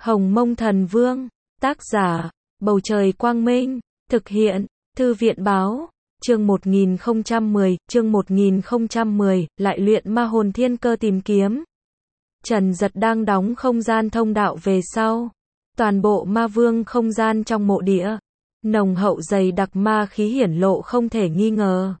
Hồng Mông Thần Vương, tác giả, Bầu Trời Quang Minh, thực hiện, Thư viện Báo, chương 1010, lại luyện ma hồn thiên cơ tìm kiếm. Trần Dật đang đóng không gian thông đạo về sau. Toàn bộ ma vương không gian trong mộ địa, nồng hậu dày đặc ma khí hiển lộ không thể nghi ngờ.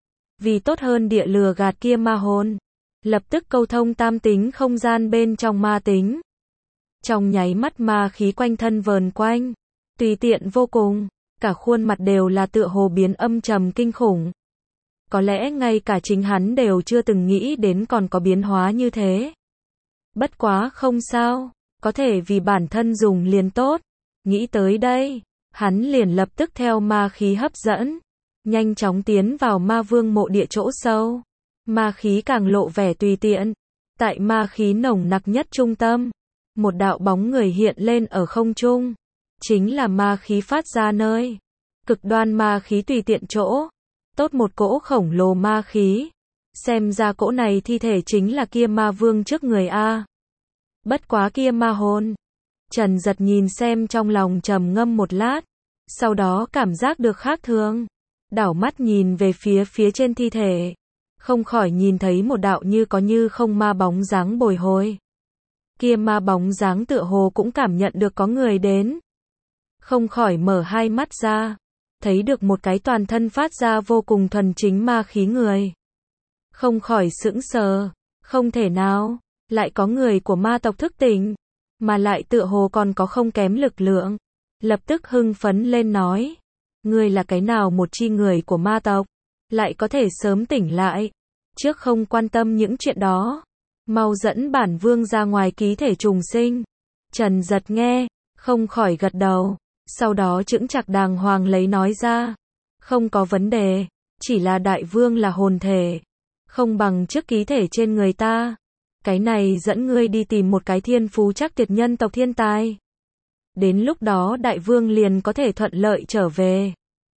Vì tốt hơn địa lừa gạt kia ma hồn, lập tức câu thông tam tính không gian bên trong ma tính. Trong nháy mắt ma khí quanh thân vờn quanh, tùy tiện vô cùng, cả khuôn mặt đều là tựa hồ biến âm trầm kinh khủng. Có lẽ ngay cả chính hắn đều chưa từng nghĩ đến còn có biến hóa như thế. Bất quá không sao, có thể vì bản thân dùng liền tốt. Nghĩ tới đây, hắn liền lập tức theo ma khí hấp dẫn, nhanh chóng tiến vào ma vương mộ địa chỗ sâu. Ma khí càng lộ vẻ tùy tiện. Tại ma khí nồng nặc nhất trung tâm, một đạo bóng người hiện lên ở không trung. Chính là ma khí phát ra nơi cực đoan ma khí tùy tiện chỗ. Tốt một cỗ khổng lồ ma khí. Xem ra cỗ này thi thể chính là kia ma vương trước người a. Bất quá kia ma hồn. Trần Dật nhìn xem trong lòng trầm ngâm một lát, sau đó cảm giác được khác thường, đảo mắt nhìn về phía trên thi thể, không khỏi nhìn thấy một đạo như có như không ma bóng dáng bồi hồi. Kia ma bóng dáng tựa hồ cũng cảm nhận được có người đến, không khỏi mở hai mắt ra, thấy được một cái toàn thân phát ra vô cùng thuần chính ma khí người. Không khỏi sững sờ, không thể nào, lại có người của ma tộc thức tỉnh, mà lại tựa hồ còn có không kém lực lượng. Lập tức hưng phấn lên nói, ngươi là cái nào một chi người của ma tộc, lại có thể sớm tỉnh lại, trước không quan tâm những chuyện đó, mau dẫn bản vương ra ngoài ký thể trùng sinh. Trần Dật nghe, không khỏi gật đầu, sau đó chững chạc đàng hoàng lấy nói ra, không có vấn đề, chỉ là đại vương là hồn thể, không bằng trước ký thể trên người ta. Cái này dẫn ngươi đi tìm một cái thiên phú chắc tuyệt nhân tộc thiên tài. Đến lúc đó đại vương liền có thể thuận lợi trở về.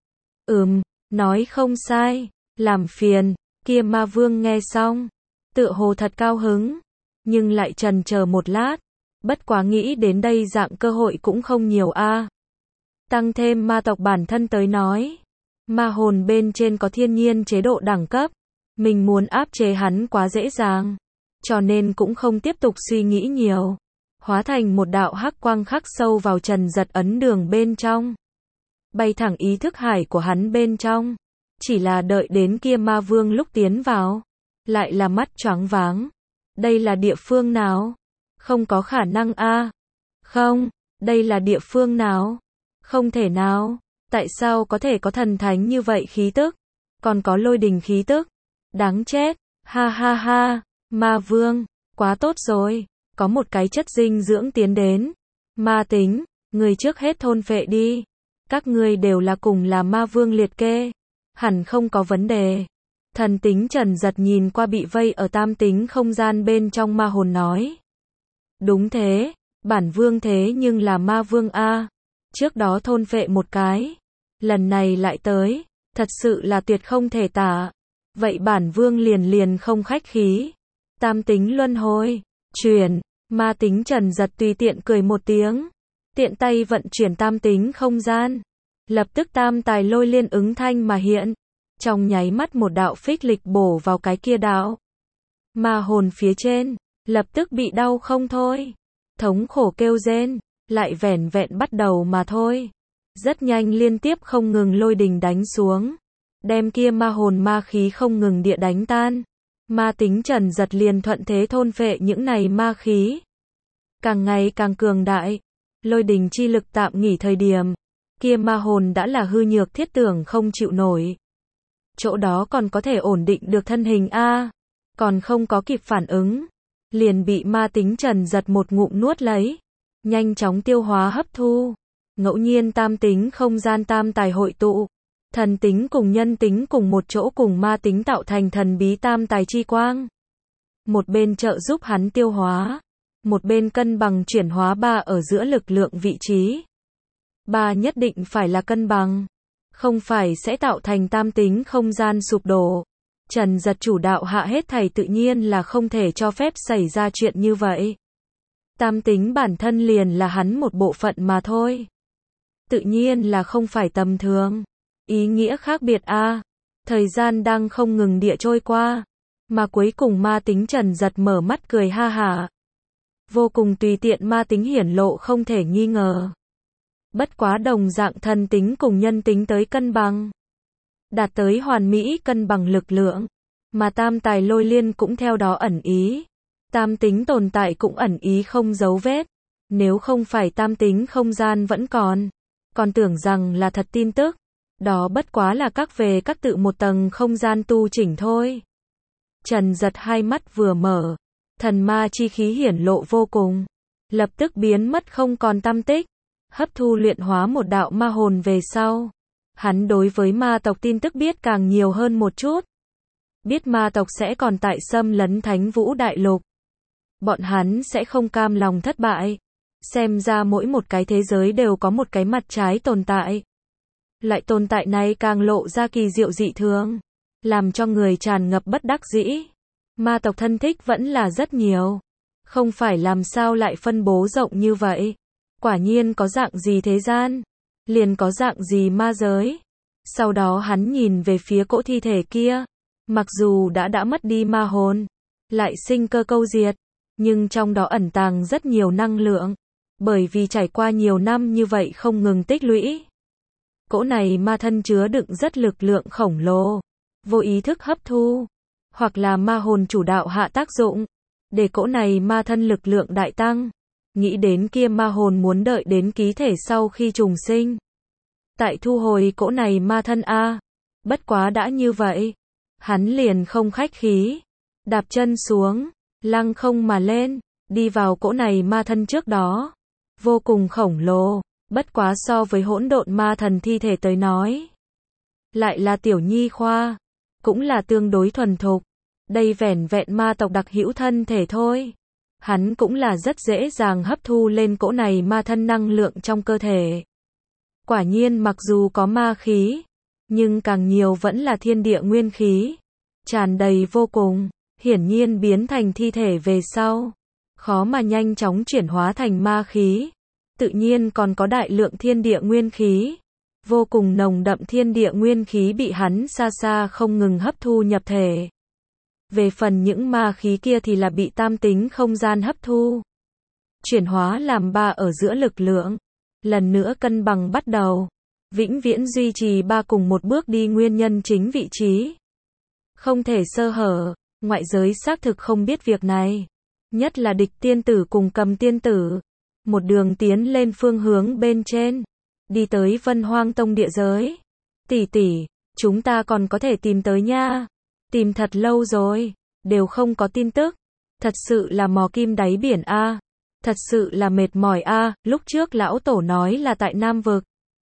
Nói không sai, làm phiền. Kia ma vương nghe xong, tựa hồ thật cao hứng, nhưng lại chần chờ một lát, bất quá nghĩ đến đây dạng cơ hội cũng không nhiều a. Tăng thêm ma tộc bản thân tới nói, ma hồn bên trên có thiên nhiên chế độ đẳng cấp, mình muốn áp chế hắn quá dễ dàng, cho nên cũng không tiếp tục suy nghĩ nhiều, hóa thành một đạo hắc quang khắc sâu vào Trần Dật ấn đường bên trong, bay thẳng ý thức hải của hắn bên trong. Chỉ là đợi đến kia ma vương lúc tiến vào, lại là mắt choáng váng. Đây là địa phương nào? Không có khả năng a. Không, đây là địa phương nào? Không thể nào. Tại sao có thể có thần thánh như vậy khí tức? Còn có lôi đình khí tức? Đáng chết. Ha ha ha. Ma vương, quá tốt rồi. Có một cái chất dinh dưỡng tiến đến. Ma tính, người trước hết thôn phệ đi. Các ngươi đều là cùng là ma vương liệt kê. Hẳn không có vấn đề. Thần tính Trần Dật nhìn qua bị vây ở tam tính không gian bên trong ma hồn nói. Đúng thế, bản vương thế nhưng là ma vương a. Trước đó thôn phệ một cái, lần này lại tới, thật sự là tuyệt không thể tả. Vậy bản vương liền không khách khí. Tam tính luân hồi, chuyển, ma tính Trần Dật tùy tiện cười một tiếng, tiện tay vận chuyển tam tính không gian. Lập tức tam tài lôi liên ứng thanh mà hiện, trong nháy mắt một đạo phích lịch bổ vào cái kia đạo. Ma hồn phía trên, lập tức bị đau không thôi, thống khổ kêu rên, lại vẻn vẹn bắt đầu mà thôi. Rất nhanh liên tiếp không ngừng lôi đình đánh xuống, đem kia ma hồn ma khí không ngừng địa đánh tan. Ma tính Trần Dật liền thuận thế thôn phệ những này ma khí. Càng ngày càng cường đại, lôi đình chi lực tạm nghỉ thời điểm. Kia ma hồn đã là hư nhược thiết tưởng không chịu nổi. Chỗ đó còn có thể ổn định được thân hình a, còn không có kịp phản ứng, liền bị ma tính Trần Dật một ngụm nuốt lấy, nhanh chóng tiêu hóa hấp thu. Ngẫu nhiên tam tính không gian tam tài hội tụ, thần tính cùng nhân tính cùng một chỗ cùng ma tính tạo thành thần bí tam tài chi quang. Một bên trợ giúp hắn tiêu hóa, một bên cân bằng chuyển hóa ba ở giữa lực lượng vị trí. Ba nhất định phải là cân bằng, không phải sẽ tạo thành tam tính không gian sụp đổ. Trần Dật chủ đạo hạ hết thảy tự nhiên là không thể cho phép xảy ra chuyện như vậy. Tam tính bản thân liền là hắn một bộ phận mà thôi. Tự nhiên là không phải tầm thường. Ý nghĩa khác biệt a. Thời gian đang không ngừng địa trôi qua. Mà cuối cùng ma tính Trần Giật mở mắt cười ha hả. Vô cùng tùy tiện ma tính hiển lộ không thể nghi ngờ. Bất quá đồng dạng thần tính cùng nhân tính tới cân bằng. Đạt tới hoàn mỹ cân bằng lực lượng. Mà tam tài lôi liên cũng theo đó ẩn ý. Tam tính tồn tại cũng ẩn ý không dấu vết. Nếu không phải tam tính không gian vẫn còn tưởng rằng là thật tin tức. Đó bất quá là các tự một tầng không gian tu chỉnh thôi. Trần Giật hai mắt vừa mở. Thần ma chi khí hiển lộ vô cùng. Lập tức biến mất không còn tăm tích. Hấp thu luyện hóa một đạo ma hồn về sau. Hắn đối với ma tộc tin tức biết càng nhiều hơn một chút. Biết ma tộc sẽ còn tại xâm lấn Thánh Vũ Đại Lục. Bọn hắn sẽ không cam lòng thất bại. Xem ra mỗi một cái thế giới đều có một cái mặt trái tồn tại. Loại tồn tại này càng lộ ra kỳ diệu dị thường. Làm cho người tràn ngập bất đắc dĩ. Ma tộc thân thích vẫn là rất nhiều. Không phải làm sao lại phân bố rộng như vậy. Quả nhiên có dạng gì thế gian. Liền có dạng gì ma giới. Sau đó hắn nhìn về phía cỗ thi thể kia. Mặc dù đã mất đi ma hồn. Lại sinh cơ câu diệt. Nhưng trong đó ẩn tàng rất nhiều năng lượng. Bởi vì trải qua nhiều năm như vậy không ngừng tích lũy. Cỗ này ma thân chứa đựng rất lực lượng khổng lồ. Vô ý thức hấp thu. Hoặc là ma hồn chủ đạo hạ tác dụng. Để cỗ này ma thân lực lượng đại tăng. Nghĩ đến kia ma hồn muốn đợi đến ký thể sau khi trùng sinh. Tại thu hồi cỗ này ma thân a. Bất quá đã như vậy. Hắn liền không khách khí. Đạp chân xuống. Lăng không mà lên. Đi vào cỗ này ma thân trước đó. Vô cùng khổng lồ. Bất quá so với hỗn độn ma thần thi thể tới nói. Lại là tiểu nhi khoa. Cũng là tương đối thuần thục. Đây vẻn vẹn ma tộc đặc hữu thân thể thôi. Hắn cũng là rất dễ dàng hấp thu lên cỗ này ma thân năng lượng trong cơ thể. Quả nhiên mặc dù có ma khí. Nhưng càng nhiều vẫn là thiên địa nguyên khí. Tràn đầy vô cùng. Hiển nhiên biến thành thi thể về sau. Khó mà nhanh chóng chuyển hóa thành ma khí. Tự nhiên còn có đại lượng thiên địa nguyên khí. Vô cùng nồng đậm thiên địa nguyên khí bị hắn xa xa không ngừng hấp thu nhập thể. Về phần những ma khí kia thì là bị tam tính không gian hấp thu. Chuyển hóa làm ba ở giữa lực lượng. Lần nữa cân bằng bắt đầu. Vĩnh viễn duy trì ba cùng một bước đi nguyên nhân chính vị trí. Không thể sơ hở. Ngoại giới xác thực không biết việc này. Nhất là địch tiên tử cùng cầm tiên tử. Một đường tiến lên phương hướng bên trên. Đi tới Vân Hoang Tông địa giới. Tỷ tỷ, chúng ta còn có thể tìm tới nha. Tìm thật lâu rồi. Đều không có tin tức. Thật sự là mò kim đáy biển a. Thật sự là mệt mỏi a. Lúc trước lão tổ nói là tại Nam Vực.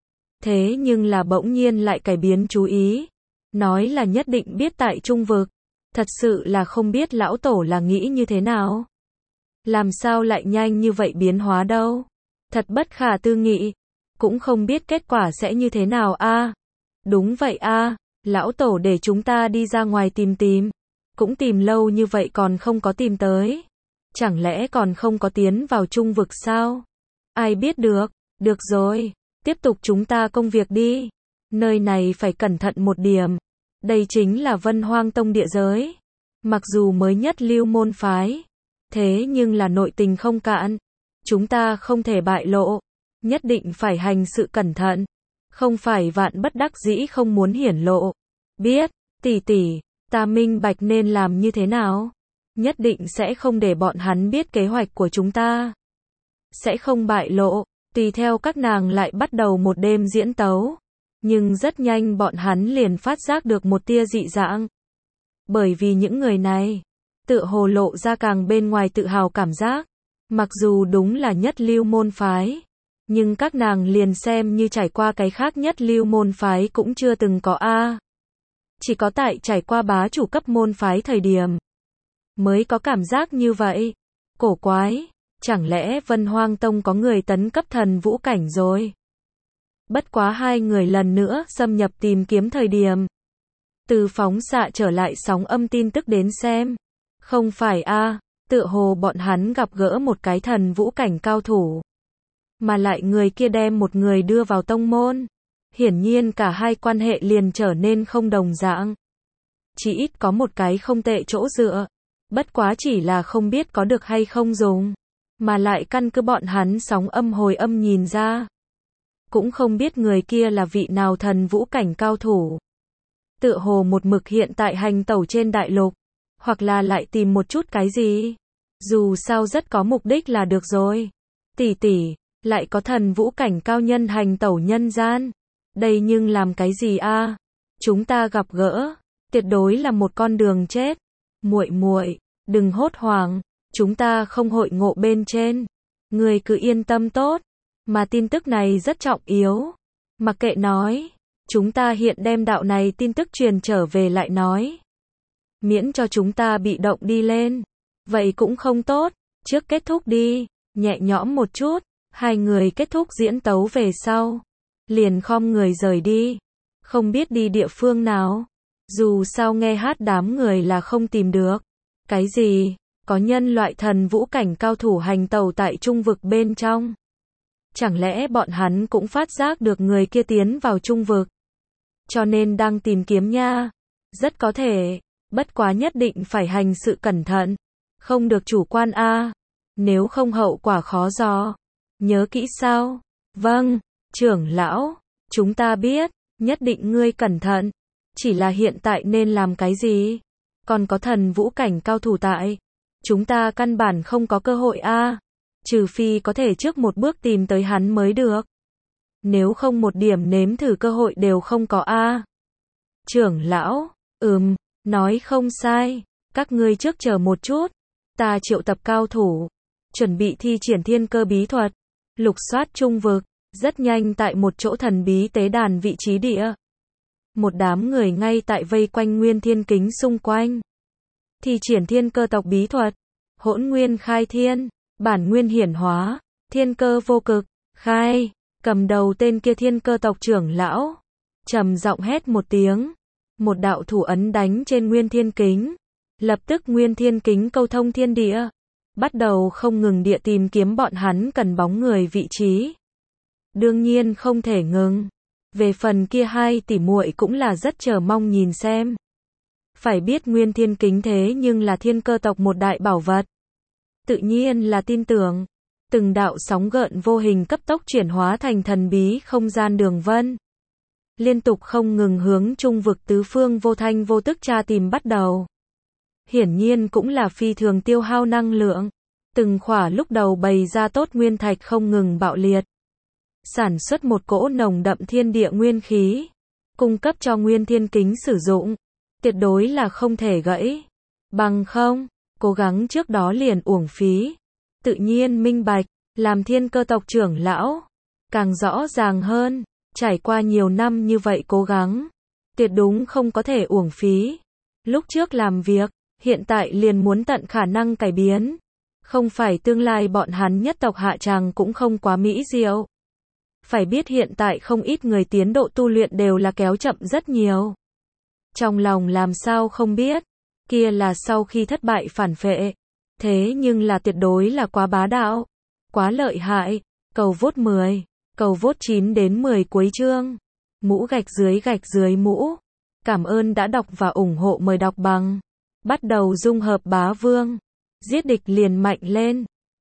Thế nhưng là bỗng nhiên lại cải biến chú ý. Nói là nhất định biết tại Trung Vực. Thật sự là không biết lão tổ là nghĩ như thế nào. Làm sao lại nhanh như vậy biến hóa đâu. Thật bất khả tư nghị. Cũng không biết kết quả sẽ như thế nào a. Đúng vậy a. Lão tổ để chúng ta đi ra ngoài tìm. Cũng tìm lâu như vậy còn không có tìm tới. Chẳng lẽ còn không có tiến vào Trung Vực sao? Ai biết được. Được rồi. Tiếp tục chúng ta công việc đi. Nơi này phải cẩn thận một điểm. Đây chính là Vân Hoang Tông địa giới. Mặc dù mới nhất lưu môn phái. Thế nhưng là nội tình không cạn. Chúng ta không thể bại lộ. Nhất định phải hành sự cẩn thận. Không phải vạn bất đắc dĩ không muốn hiển lộ. Biết, tỷ tỷ, ta minh bạch nên làm như thế nào. Nhất định sẽ không để bọn hắn biết kế hoạch của chúng ta. Sẽ không bại lộ. Tùy theo các nàng lại bắt đầu một đêm diễn tấu. Nhưng rất nhanh bọn hắn liền phát giác được một tia dị dạng. Bởi vì những người này, tựa hồ lộ ra càng bên ngoài tự hào cảm giác. Mặc dù đúng là nhất lưu môn phái. Nhưng các nàng liền xem như trải qua cái khác nhất lưu môn phái cũng chưa từng có a. Chỉ có tại trải qua bá chủ cấp môn phái thời điểm. Mới có cảm giác như vậy. Cổ quái. Chẳng lẽ Vân Hoang Tông có người tấn cấp thần vũ cảnh rồi? Bất quá hai người lần nữa xâm nhập tìm kiếm thời điểm. Từ phóng xạ trở lại sóng âm tin tức đến xem. Không phải a. Tựa hồ bọn hắn gặp gỡ một cái thần vũ cảnh cao thủ. Mà lại người kia đem một người đưa vào tông môn. Hiển nhiên cả hai quan hệ liền trở nên không đồng dạng. Chỉ ít có một cái không tệ chỗ dựa. Bất quá chỉ là không biết có được hay không dùng. Mà lại căn cứ bọn hắn sóng âm hồi âm nhìn ra. Cũng không biết người kia là vị nào thần vũ cảnh cao thủ. Tựa hồ một mực hiện tại hành tẩu trên đại lục. Hoặc là lại tìm một chút cái gì. Dù sao rất có mục đích là được rồi. Tỷ tỷ, lại có thần vũ cảnh cao nhân hành tẩu nhân gian. Đây nhưng làm cái gì a? Chúng ta gặp gỡ, tuyệt đối là một con đường chết. Muội muội, đừng hốt hoảng, chúng ta không hội ngộ bên trên. Ngươi cứ yên tâm tốt, mà tin tức này rất trọng yếu. Mặc kệ nói, chúng ta hiện đem đạo này tin tức truyền trở về lại nói. Miễn cho chúng ta bị động đi lên. Vậy cũng không tốt, trước kết thúc đi, nhẹ nhõm một chút. Hai người kết thúc diễn tấu về sau. Liền khom người rời đi. Không biết đi địa phương nào. Dù sao nghe hát đám người là không tìm được. Cái gì? Có nhân loại thần vũ cảnh cao thủ hành tẩu tại trung vực bên trong. Chẳng lẽ bọn hắn cũng phát giác được người kia tiến vào trung vực? Cho nên đang tìm kiếm nha. Rất có thể. Bất quá nhất định phải hành sự cẩn thận. Không được chủ quan a. Nếu không hậu quả khó dò. Nhớ kỹ sao? Vâng, trưởng lão. Chúng ta biết. Nhất định ngươi cẩn thận. Chỉ là hiện tại nên làm cái gì? Còn có thần vũ cảnh cao thủ tại. Chúng ta căn bản không có cơ hội a. Trừ phi có thể trước một bước tìm tới hắn mới được. Nếu không một điểm nếm thử cơ hội đều không có a. Trưởng lão, nói không sai. Các ngươi trước chờ một chút. Ta triệu tập cao thủ. Chuẩn bị thi triển thiên cơ bí thuật. Lục soát trung vực. Rất nhanh tại một chỗ thần bí tế đàn vị trí địa. Một đám người ngay tại vây quanh nguyên thiên kính xung quanh. Thi triển thiên cơ tộc bí thuật. Hỗn nguyên khai thiên. Bản nguyên hiển hóa. Thiên cơ vô cực. Khai. Cầm đầu tên kia thiên cơ tộc trưởng lão. Trầm giọng hét một tiếng. Một đạo thủ ấn đánh trên nguyên thiên kính. Lập tức nguyên thiên kính câu thông thiên địa. Bắt đầu không ngừng địa tìm kiếm bọn hắn cần bóng người vị trí. Đương nhiên không thể ngừng. Về phần kia hai tỷ muội cũng là rất chờ mong nhìn xem. Phải biết nguyên thiên kính thế nhưng là thiên cơ tộc một đại bảo vật. Tự nhiên là tin tưởng. Từng đạo sóng gợn vô hình cấp tốc chuyển hóa thành thần bí không gian đường vân. Liên tục không ngừng hướng trung vực tứ phương vô thanh vô tức tra tìm bắt đầu. Hiển nhiên cũng là phi thường tiêu hao năng lượng. Từng khỏa lúc đầu bày ra tốt nguyên thạch không ngừng bạo liệt. Sản xuất một cỗ nồng đậm thiên địa nguyên khí. Cung cấp cho nguyên thiên kính sử dụng. Tuyệt đối là không thể gãy. Bằng không, cố gắng trước đó liền uổng phí. Tự nhiên minh bạch, làm thiên cơ tộc trưởng lão. Càng rõ ràng hơn, trải qua nhiều năm như vậy cố gắng. Tuyệt đúng không có thể uổng phí. Lúc trước làm việc, hiện tại liền muốn tận khả năng cải biến. Không phải tương lai bọn hắn nhất tộc hạ tràng cũng không quá mỹ diệu. Phải biết hiện tại không ít người tiến độ tu luyện đều là kéo chậm rất nhiều. Trong lòng làm sao không biết, kia là sau khi thất bại phản phệ. Thế nhưng là tuyệt đối là quá bá đạo, quá lợi hại. Cầu vote 10, cầu vote 9 đến 10 cuối chương. Mũ gạch dưới mũ. Cảm ơn đã đọc và ủng hộ, mời đọc bằng. Bắt đầu dung hợp bá vương. Giết địch liền mạnh lên.